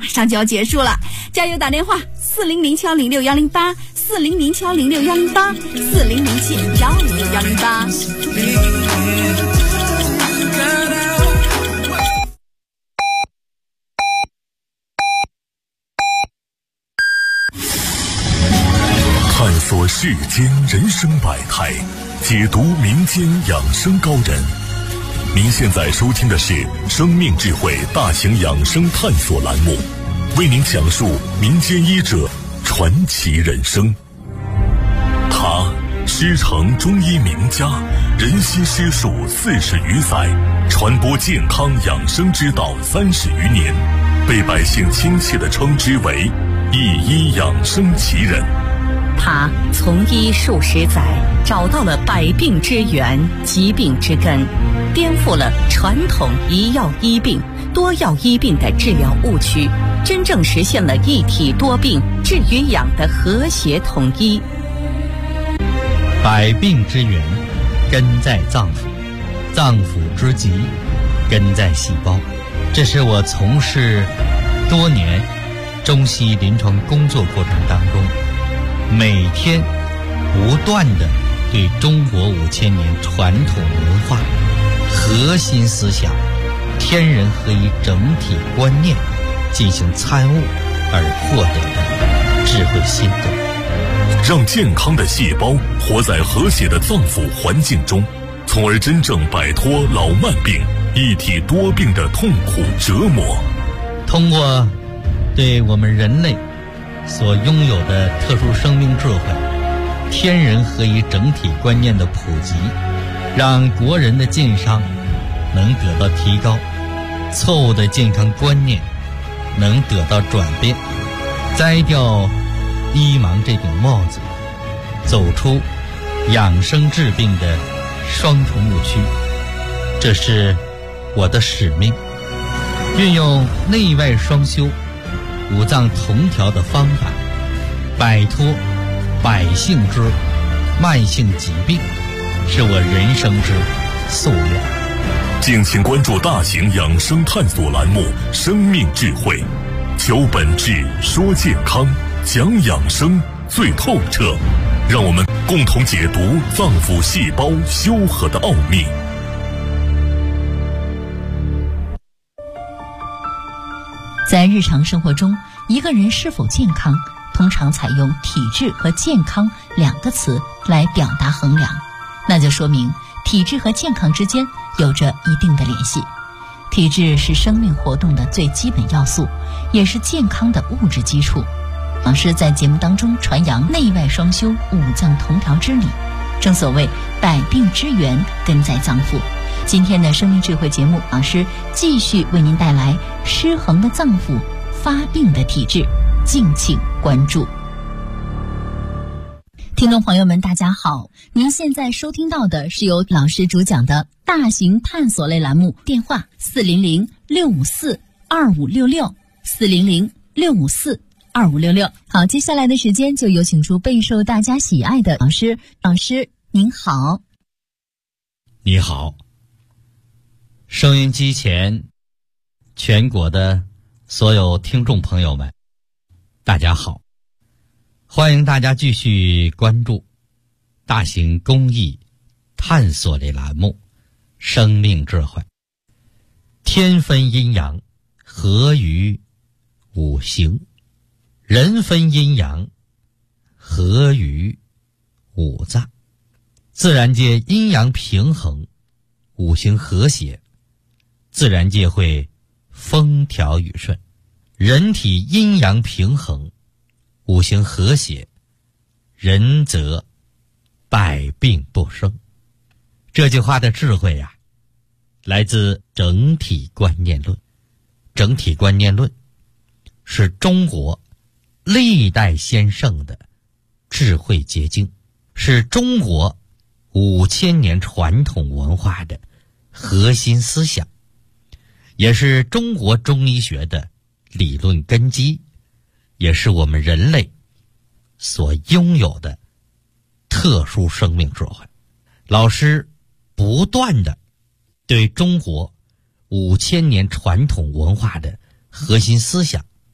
上就要结束了，加油打电话400-7106108，400-7106108。 探索世间人生百态，解读民间养生高人。您现在收听的是生命智慧大型养生探索栏目，为您讲述民间医者传奇人生。他师承中医名家，人心师术40余载，传播健康养生之道30余年，被百姓亲切地称之为一医养生奇人。 他从医数十载，找到了百病之源、疾病之根，颠覆了传统一药医病、多药医病的治疗误区，真正实现了一体多病、治与养的和谐统一。 百病之源根在脏腑，脏腑之疾根在细胞。这是我从事多年中西医临床工作过程当中，每天不断地对中国5000年传统文化核心思想天人合一整体观念进行参悟而获得的智慧心得， 让健康的细胞活在和谐的脏腑环境中，从而真正摆脱老慢病、一体多病的痛苦折磨。 通过对我们人类所拥有的特殊生命智慧、天人合一整体观念的普及，让国人的健康能得到提高，错误的健康观念能得到转变，摘掉医盲这顶帽子，走出养生治病的双重误区。这是我的使命，运用内外双修、五脏同调的方法，摆脱百姓之慢性疾病，是我人生之夙愿。 敬请关注大型养生探索栏目《生命智慧》，求本质，说健康，讲养生最透彻，让我们共同解读脏腑细胞修和的奥秘。 在日常生活中，一个人是否健康，通常采用体质和健康2个词来表达衡量，那就说明体质和健康之间有着一定的联系。体质是生命活动的最基本要素，也是健康的物质基础。老师在节目当中传扬内外双修、五脏同调之理，正所谓百病之源根在脏腑。今天的生命智慧节目，老师继续为您带来失衡的脏腑、发病的体质，敬请关注。听众朋友们大家好，您现在收听到的是由老师主讲的大型探索类栏目，电话400-654-2566，400-654-2566。好，接下来的时间就有请出备受大家喜爱的老师。老师您好。 你好，收音机前全国的所有听众朋友们大家好，欢迎大家继续关注大型公益探索类栏目生命智慧。天分阴阳，合于五行；人分阴阳，合于五脏。自然界阴阳平衡，五行和谐，自然界会风调雨顺。人体阴阳平衡，五行和谐，人则百病不生。这句话的智慧呀，来自整体观念论。整体观念论是中国历代先圣的智慧结晶，是中国5000年传统文化的核心思想，也是中国中医学的理论根基，也是我们人类所拥有的特殊生命智慧。老师不断的对中国5000年传统文化的核心思想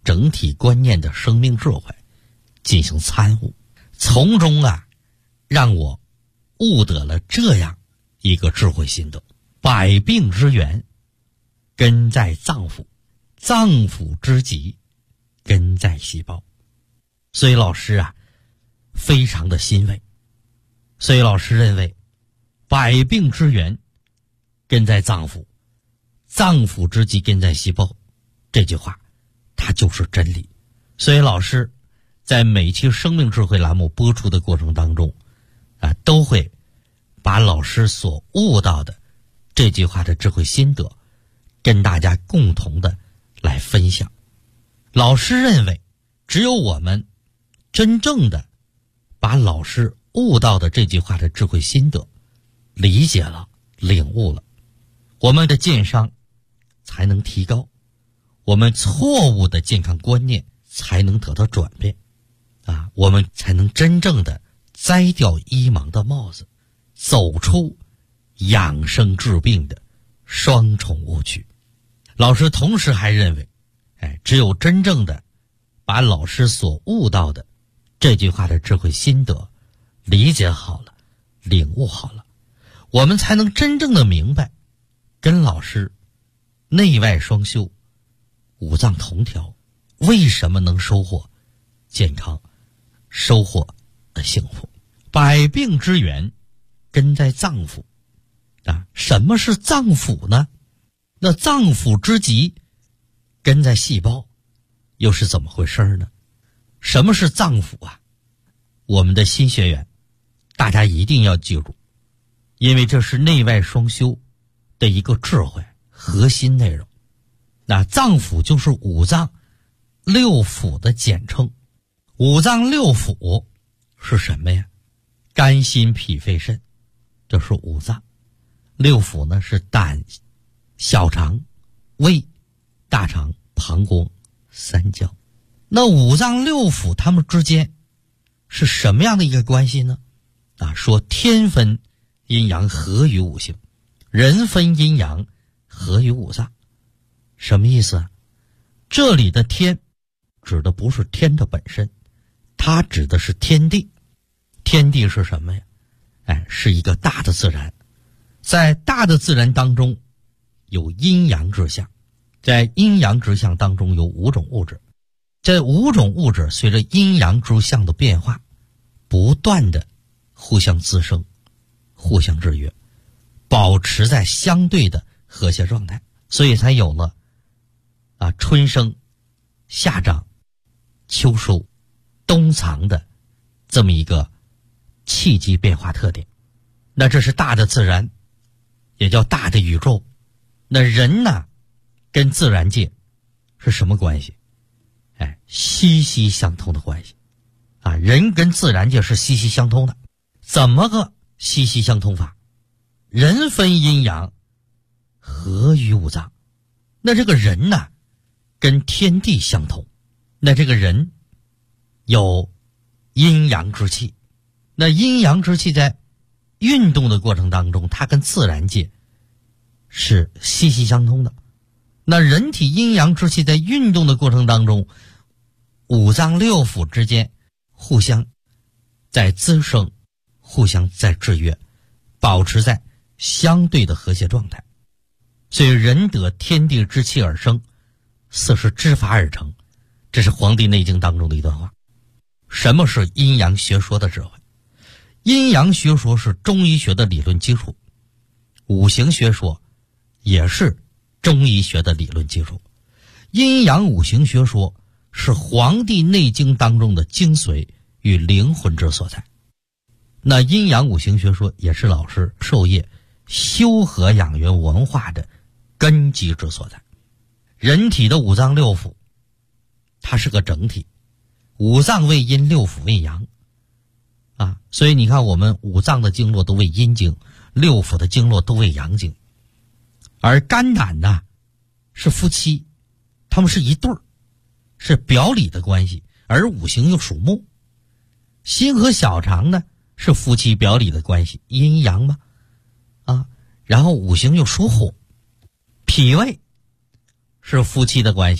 整体观念的生命智慧进行参悟，从中让我悟得了这样一个智慧心得：百病之源根在脏腑，脏腑之疾根在细胞。所以老师非常的欣慰。所以老师认为，百病之源根在脏腑，脏腑之疾根在细胞，这句话它就是真理。所以老师在每期生命智慧栏目播出的过程当中都会把老师所悟到的这句话的智慧心得跟大家共同的来分享。老师认为，只有我们真正的把老师悟到的这句话的智慧心得理解了、领悟了，我们的健商才能提高，我们错误的健康观念才能得到转变我们才能真正的摘掉医盲的帽子，走出养生治病的双重误区。老师同时还认为，只有真正的把老师所悟到的这句话的智慧心得理解好了、领悟好了，我们才能真正的明白，跟老师内外双修、五脏同调，为什么能收获健康、收获幸福。百病之源根在脏腑什么是脏腑呢？那脏腑之疾根在细胞，又是怎么回事呢？什么是脏腑我们的新学员大家一定要记住，因为这是内外双修的一个智慧核心内容。那脏腑就是五脏六腑的简称。五脏六腑是什么呀？肝心脾肺肾，这是五脏。六腑呢是胆、小肠、胃、大肠、膀胱、三焦。那五脏六腑它们之间是什么样的一个关系呢？说天分阴阳合于五行，人分阴阳合于五脏。什么意思这里的天指的不是天的本身，它指的是天地。天地是什么呀？是一个大的自然。在大的自然当中有阴阳之象，在阴阳之象当中有五种物质，这五种物质随着阴阳之象的变化不断的互相滋生、互相制约，保持在相对的和谐状态，所以才有了春生、夏长、秋收、冬藏的这么一个气机变化特点。那这是大的自然，也叫大的宇宙。那人呢跟自然界是什么关系？息息相通的关系人跟自然界是息息相通的。怎么个息息相通法？人分阴阳合于五脏。那这个人呢跟天地相通，那这个人有阴阳之气，那阴阳之气在运动的过程当中，它跟自然界是息息相通的。那人体阴阳之气在运动的过程当中，五脏六腑之间互相在滋生，互相在制约，保持在相对的和谐状态。所以人得天地之气而生，四时之法而成，这是《黄帝内经》当中的一段话。什么是阴阳学说的智慧？阴阳学说是中医学的理论基础，五行学说也是中医学的理论基础。阴阳五行学说是《黄帝内经》当中的精髓与灵魂之所在。那阴阳五行学说也是老师授业修和养元文化的根基之所在。人体的五脏六腑它是个整体，五脏为阴，六腑为阳所以你看我们五脏的经络都为阴经，六腑的经络都为阳经。而肝胆呢是夫妻，他们是一对儿，是表里的关系，而五行又属木。心和小肠呢是夫妻表里的关系，阴阳嘛然后五行又属火。脾胃是夫妻的关系，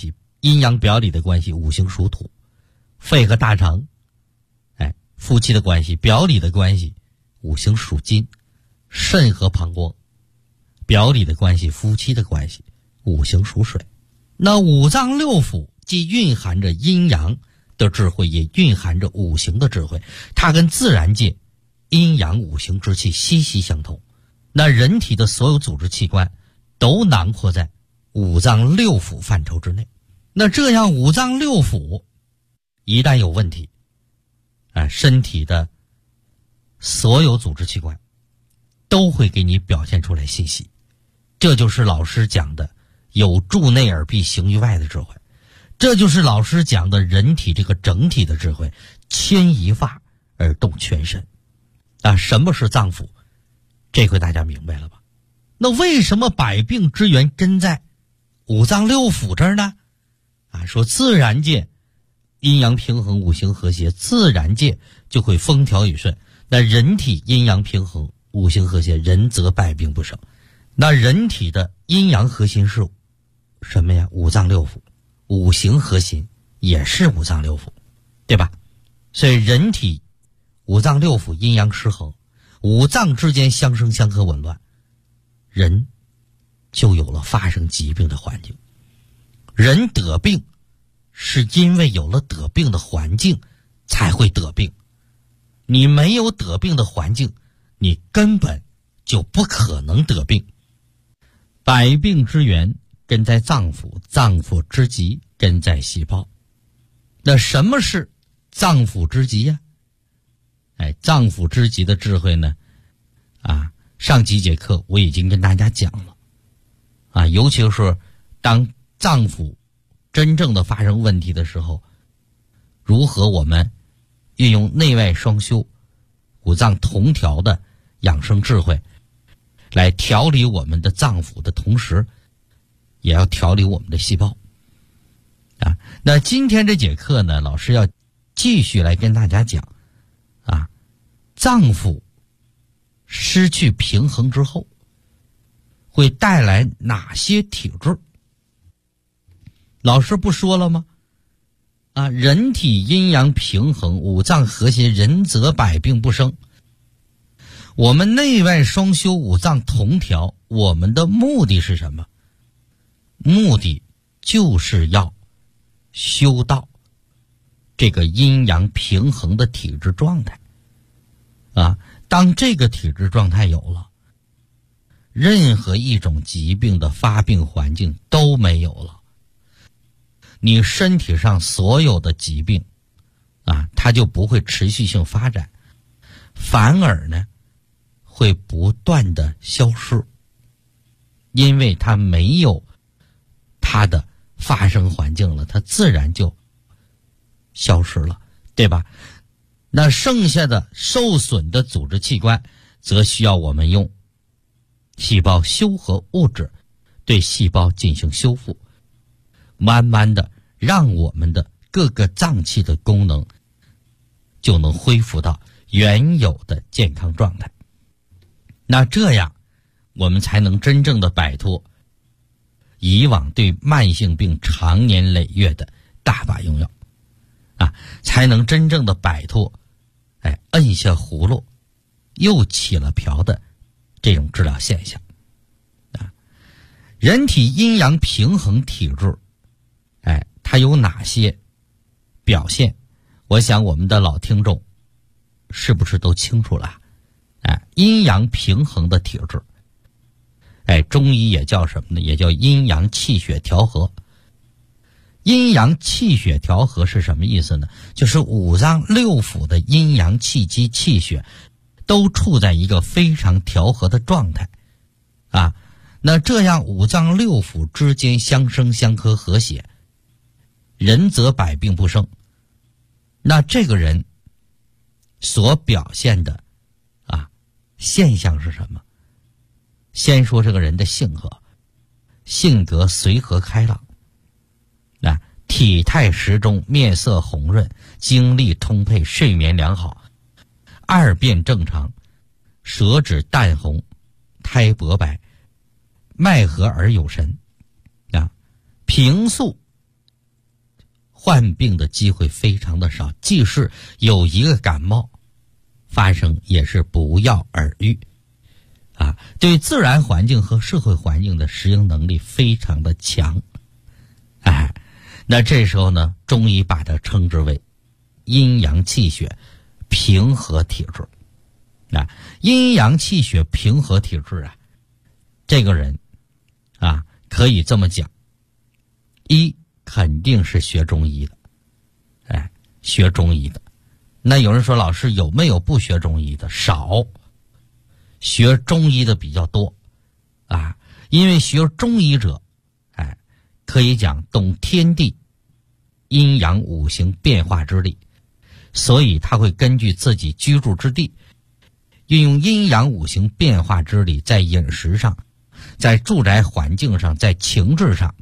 阴阳表里的关系，五行属土，肺和大肠，夫妻的关系，表里的关系，五行属金，肾和膀胱，表里的关系，夫妻的关系，五行属水。那五脏六腑既蕴含着阴阳的智慧，也蕴含着五行的智慧，它跟自然界阴阳五行之气息息相通。那人体的所有组织器官都囊括在五脏六腑范畴之内。那这样五脏六腑一旦有问题，身体的所有组织器官都会给你表现出来信息。这就是老师讲的有助内而必行于外的智慧，这就是老师讲的人体这个整体的智慧，牵一发而动全身。什么是脏腑？这回大家明白了吧？那为什么百病之源真在五脏六腑这儿呢？说自然界阴阳平衡，五行和谐，自然界就会风调雨顺。那人体阴阳平衡，五行和谐，人则百病不生。那人体的阴阳核心是什么呀？五脏六腑，五行核心也是五脏六腑，对吧？所以人体五脏六腑阴阳失衡，五脏之间相生相克紊乱，人就有了发生疾病的环境。人得病是因为有了得病的环境才会得病，你没有得病的环境，你根本就不可能得病。百病之源根在脏腑，脏腑之极根在细胞。那什么是脏腑之极呀？脏腑之极的智慧呢？上几节课我已经跟大家讲了。尤其是当脏腑真正的发生问题的时候，如何我们运用内外双修、五脏同调的养生智慧来调理我们的脏腑的同时，也要调理我们的细胞。那今天这节课呢，老师要继续来跟大家讲脏腑失去平衡之后会带来哪些体质。老师不说了吗？人体阴阳平衡，五脏和谐，人则百病不生。我们内外双修，五脏同调，我们的目的是什么？目的就是要修到这个阴阳平衡的体质状态。当这个体质状态有了，任何一种疾病的发病环境都没有了。你身体上所有的疾病它就不会持续性发展，反而呢会不断的消失，因为它没有它的发生环境了，它自然就消失了，对吧？那剩下的受损的组织器官则需要我们用细胞修合物质对细胞进行修复，慢慢的让我们的各个脏器的功能就能恢复到原有的健康状态。那这样我们才能真正的摆脱以往对慢性病长年累月的大把用药才能真正的摆脱摁下葫芦又起了瓢的这种治疗现象。人体阴阳平衡体质它有哪些表现？我想我们的老听众是不是都清楚了？阴阳平衡的体质，中医也叫什么呢？也叫阴阳气血调和。阴阳气血调和是什么意思呢？就是五脏六腑的阴阳气机气血都处在一个非常调和的状态那这样五脏六腑之间相生相克和谐，人则百病不生。那这个人所表现的现象是什么？先说这个人的性格随和开朗，体态适中，面色红润，精力充沛，睡眠良好，二便正常，舌质淡红，苔薄白，脉和而有神平素患病的机会非常的少，即使有一个感冒发生，也是不药而愈啊。对自然环境和社会环境的适应能力非常的强。那这时候呢，中医把它称之为阴阳气血平和体质。阴阳气血平和体质啊，这个人啊，可以这么讲，一肯定是学中医的，学中医的。那有人说，老师有没有不学中医的？少，学中医的比较多啊。因为学中医者，可以讲懂天地阴阳五行变化之力，所以他会根据自己居住之地，运用阴阳五行变化之力，在饮食上，在住宅环境上，在情志上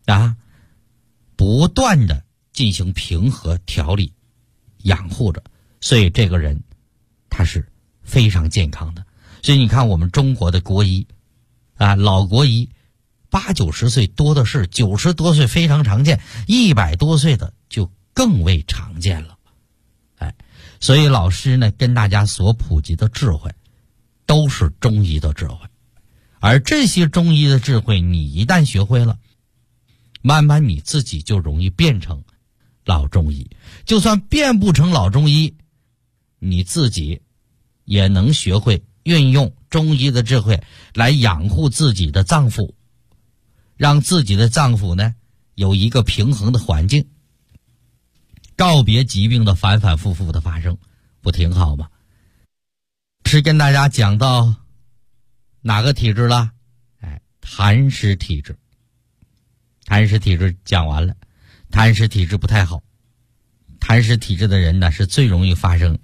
不断的进行平和调理养护着，所以这个人他是非常健康的。所以你看我们中国的国医老国医80、90岁多的是，90多岁非常常见，100多岁的就更为常见了。所以老师呢跟大家所普及的智慧都是中医的智慧，而这些中医的智慧你一旦学会了，慢慢你自己就容易变成老中医。就算变不成老中医，你自己也能学会运用中医的智慧来养护自己的脏腑，让自己的脏腑呢有一个平衡的环境，告别疾病的反反复复的发生，不挺好吗？是跟大家讲到哪个体质了？痰湿体质。痰湿体质讲完了，痰湿体质不太好。痰湿体质的人呢，是最容易发生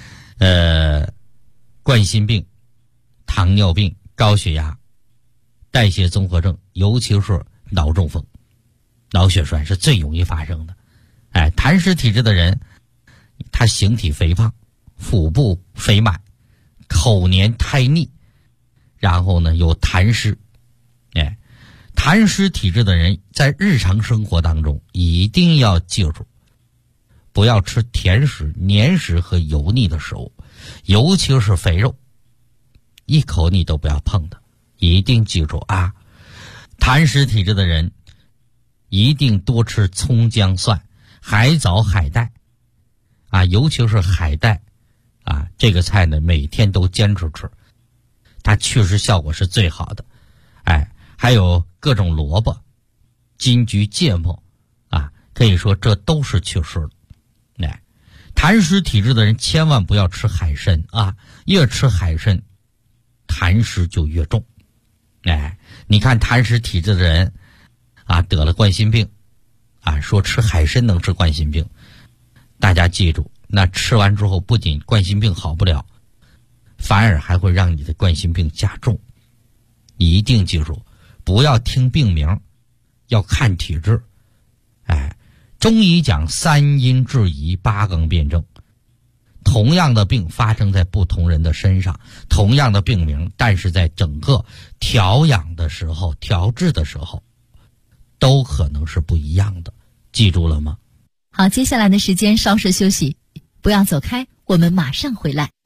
冠心病、糖尿病、高血压、代谢综合症，尤其是脑中风、脑血栓是最容易发生的。痰湿体质的人，他形体肥胖，腹部肥满，口黏苔腻，然后呢有痰湿。痰湿体质的人在日常生活当中一定要记住，不要吃甜食、黏食和油腻的食物，尤其是肥肉，一口你都不要碰的，一定记住啊！痰湿体质的人一定多吃葱姜蒜、海藻、海带尤其是海带这个菜呢每天都坚持吃，它确实效果是最好的。还有各种萝卜、金桔、芥末可以说这都是祛湿的。痰湿体质的人千万不要吃海参越吃海参痰湿就越重。你看痰湿体质的人得了冠心病说吃海参能治冠心病，大家记住，那吃完之后不仅冠心病好不了，反而还会让你的冠心病加重。一定记住，不要听病名，要看体质。中医讲3阴治宜8纲辩证，同样的病发生在不同人的身上，同样的病名，但是在整个调养的时候、调治的时候都可能是不一样的，记住了吗？ 好，接下来的时间稍事休息，不要走开，我们马上回来。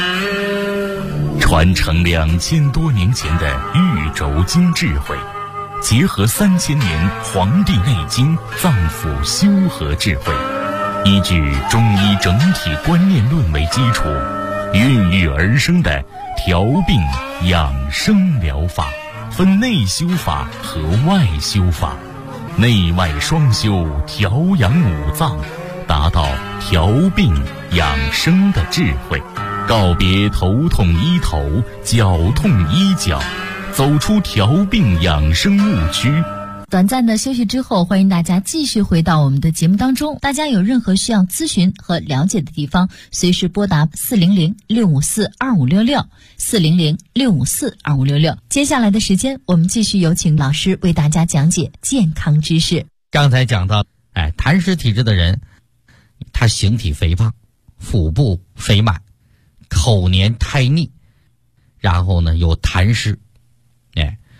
传承2000多年前的玉轴经智慧，结合3000年《黄帝内经》脏腑修和智慧，依据中医整体观念论为基础，孕育而生的调病养生疗法，分内修法和外修法，内外双修，调养五脏，达到调病养生的智慧，告别头痛医头，脚痛医脚，走出调病养生误区。 短暂的休息之后，欢迎大家继续回到我们的节目当中。大家有任何需要咨询和了解的地方，随时拨打400-654-2566 400-654-2566。接下来的时间，我们继续有请老师为大家讲解健康知识。 刚才讲到痰湿体质的人，他形体肥胖，腹部肥满，口黏苔腻，然后呢有痰湿。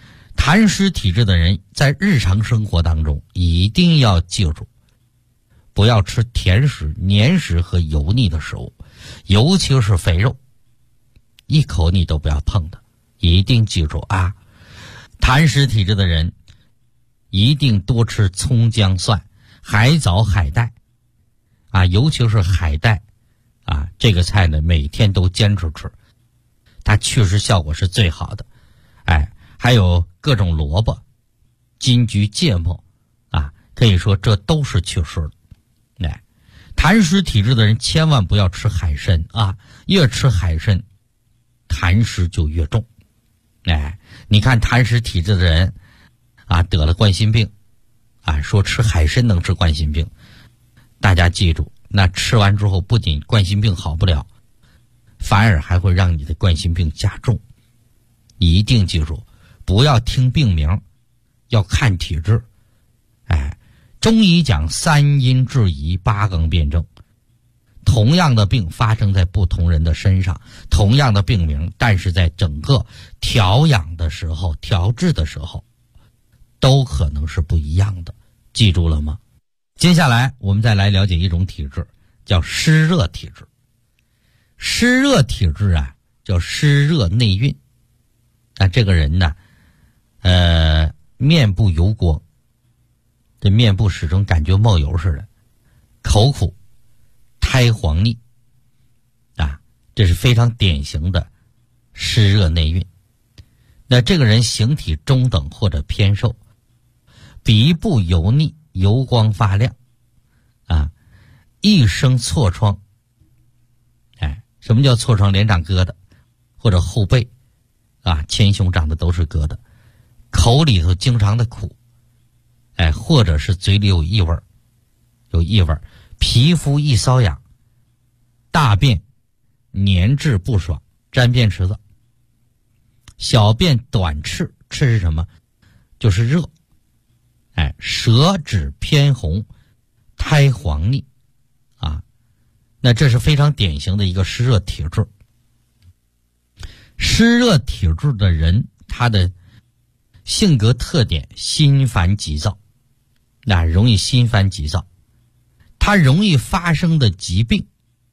痰湿体质的人在日常生活当中一定要记住， 不要吃甜食、黏食和油腻的食物，尤其是肥肉，一口你都不要碰的。一定记住啊，痰湿体质的人一定多吃葱姜蒜、海藻、海带啊，尤其是海带啊，这个菜呢每天都坚持吃，它祛湿效果是最好的。还有各种萝卜、金桔、芥末啊，可以说这都是祛湿的。痰湿体质的人千万不要吃海参啊，越吃海参痰湿就越重。你看痰湿体质的人啊，得了冠心病啊，说吃海参能治冠心病，大家记住，那吃完之后不仅冠心病好不了，反而还会让你的冠心病加重。一定记住，不要听病名，要看体质。中医讲三阴治宜，八纲辩证。同样的病发生在不同人的身上，同样的病名，但是在整个调养的时候、调治的时候，都可能是不一样的。记住了吗？接下来我们再来了解一种体质，叫湿热体质。湿热体质啊，叫湿热内蕴。这个人呢，面部油光，这面部始终感觉冒油似的，口苦，苔黄腻啊，这是非常典型的湿热内蕴。那这个人形体中等或者偏瘦，鼻部油腻，油光发亮啊，一生痤疮。什么叫痤疮？脸长疙瘩，或者后背啊，前胸长的都是疙瘩，口里头经常的苦，或者是嘴里有异味，皮肤易瘙痒，大便粘滞不爽，沾便池子，小便短赤，赤是什么？就是热，舌质偏红，苔黄腻啊，那这是非常典型的一个湿热体质。湿热体质的人，他的性格特点心烦急躁，容易心烦急躁。他容易发生的疾病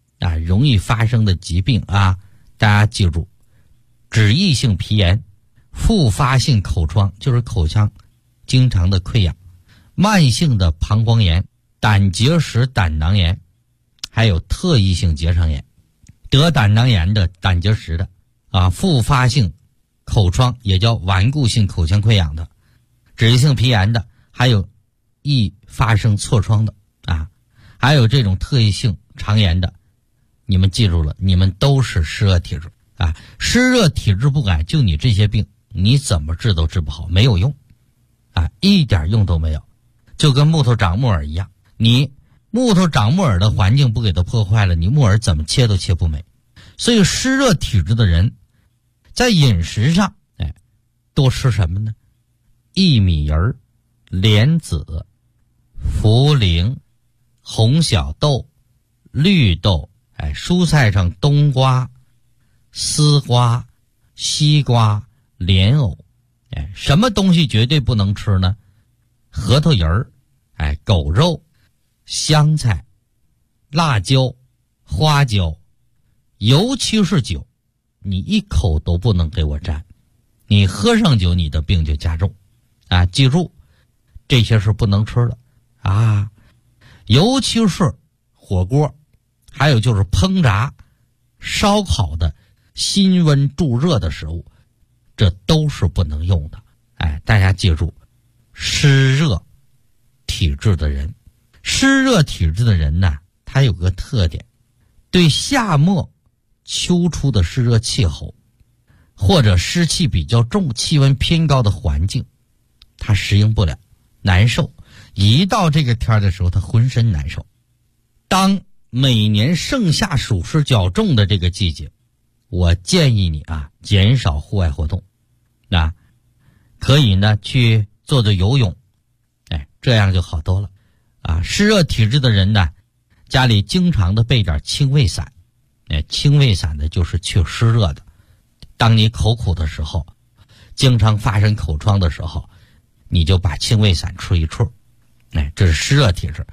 啊，大家记住，脂溢性皮炎、复发性口疮，就是口腔经常的溃疡，慢性的膀胱炎、胆结石、胆囊炎，还有特异性结肠炎。得胆囊炎的、胆结石的啊，复发性口疮也叫顽固性口腔溃疡的，脂溢性皮炎的，还有易发生痤疮的啊，还有这种特异性肠炎的，你们记住了，你们都是湿热体质啊。湿热体质不改，就你这些病，你怎么治都治不好，没有用啊，一点用都没有，就跟木头长木耳一样，你木头长木耳的环境不给它破坏了，你木耳怎么切都切不美。所以湿热体质的人在饮食上多吃什么呢？薏米仁、莲子、茯苓、红小豆、绿豆，蔬菜上冬瓜、丝瓜、西瓜、莲藕，什么东西绝对不能吃呢？核桃仁、狗肉、香菜、辣椒、花椒，尤其是酒，你一口都不能给我沾，你喝上酒，你的病就加重啊！记住，这些是不能吃的啊，尤其是火锅，还有就是烹炸、烧烤的辛温助热的食物，这都是不能用的。大家记住，湿热体质的人呢，他有个特点，对夏末秋初的湿热气候或者湿气比较重、气温偏高的环境，他适应不了，难受。一到这个天的时候，他浑身难受。当每年盛夏暑湿较重的这个季节，我建议你啊，减少户外活动，可以呢去做做游泳，这样就好多了啊。湿热体质的人呢，家里经常的备点清胃散，清胃散的就是去湿热的。当你口苦的时候，经常发生口疮的时候，你就把清胃散吃一吃，这是湿热体质。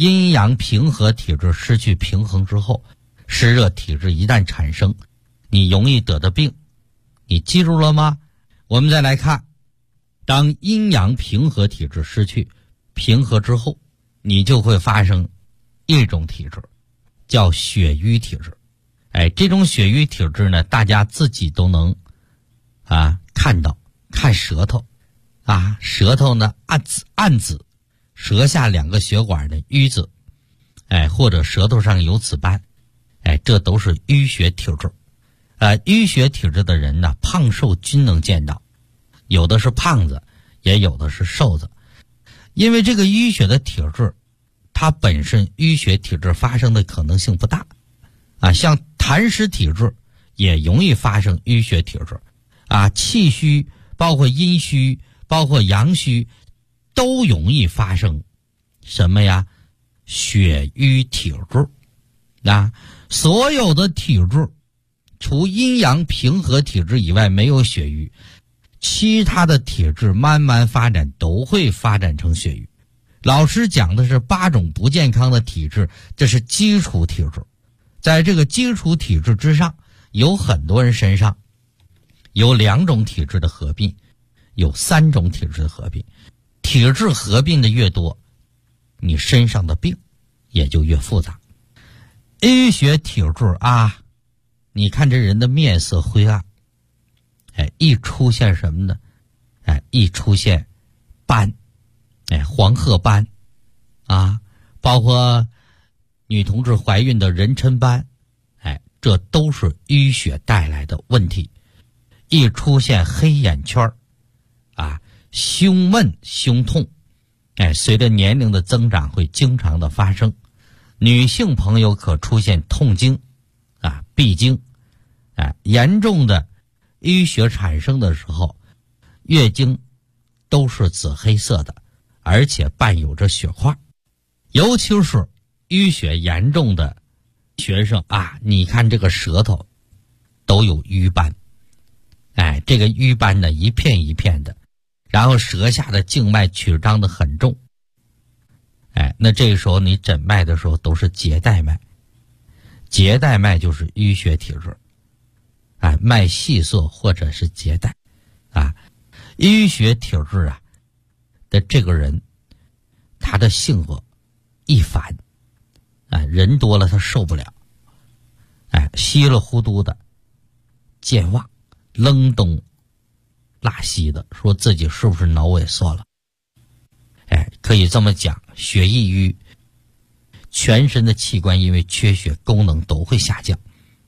阴阳平和体质失去平衡之后，湿热体质一旦产生，你容易得的病，你记住了吗？我们再来看，当阴阳平和体质失去平和之后，你就会发生一种体质，叫血瘀体质。这种血瘀体质呢，大家自己都能看到，看舌头舌头呢暗紫，舌下2个血管的瘀紫，或者舌头上有紫斑，这都是淤血体质。淤血体质的人呢，胖瘦均能见到，有的是胖子，也有的是瘦子。因为这个淤血的体质，它本身淤血体质发生的可能性不大像痰湿体质也容易发生淤血体质气虚，包括阴虚，包括阳虚，都容易发生什么呀？血瘀体质所有的体质除阴阳平和体质以外没有血瘀，其他的体质慢慢发展都会发展成血瘀。老师讲的是8种不健康的体质，这是基础体质。在这个基础体质之上，有很多人身上有2种体质的合并，有3种体质的合并。体质合并的越多，你身上的病也就越复杂。淤血体质你看这人的面色灰暗，一出现什么呢？一出现斑，黄褐斑包括女同志怀孕的妊娠斑，这都是淤血带来的问题。一出现黑眼圈胸闷胸痛，随着年龄的增长会经常的发生。女性朋友可出现痛经闭经，严重的淤血产生的时候，月经都是紫黑色的，而且伴有着血块。尤其是淤血严重的学生你看这个舌头都有瘀斑，这个瘀斑呢一片一片的，然后舌下的静脉曲张的很重，那这个时候你诊脉的时候都是结带脉，结带脉就是淤血体质，脉细涩或者是结带淤血体质的这个人，他的性格易烦人多了他受不了，稀里糊涂的健忘，愣东拉西的，说自己是不是脑萎缩了？可以这么讲，血易瘀，全身的器官因为缺血功能都会下降。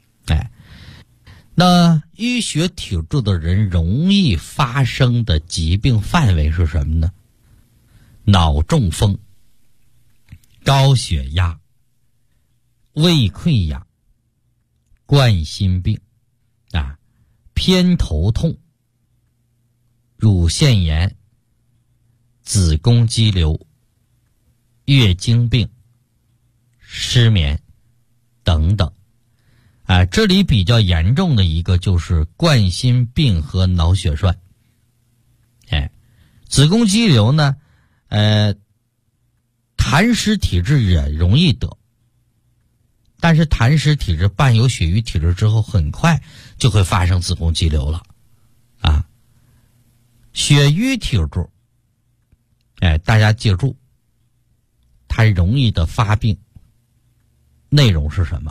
那淤血体质的人容易发生的疾病范围是什么呢？脑中风、高血压、胃溃疡、冠心病偏头痛、乳腺炎、子宫肌瘤、月经病、失眠等等。这里比较严重的一个就是冠心病和脑血栓。子宫肌瘤呢，痰湿体质也容易得，但是痰湿体质伴有血瘀体质之后，很快就会发生子宫肌瘤了血瘀体质大家记住，它容易的发病内容是什么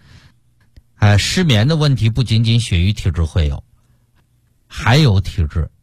失眠的问题不仅仅血瘀体质会有，还有体质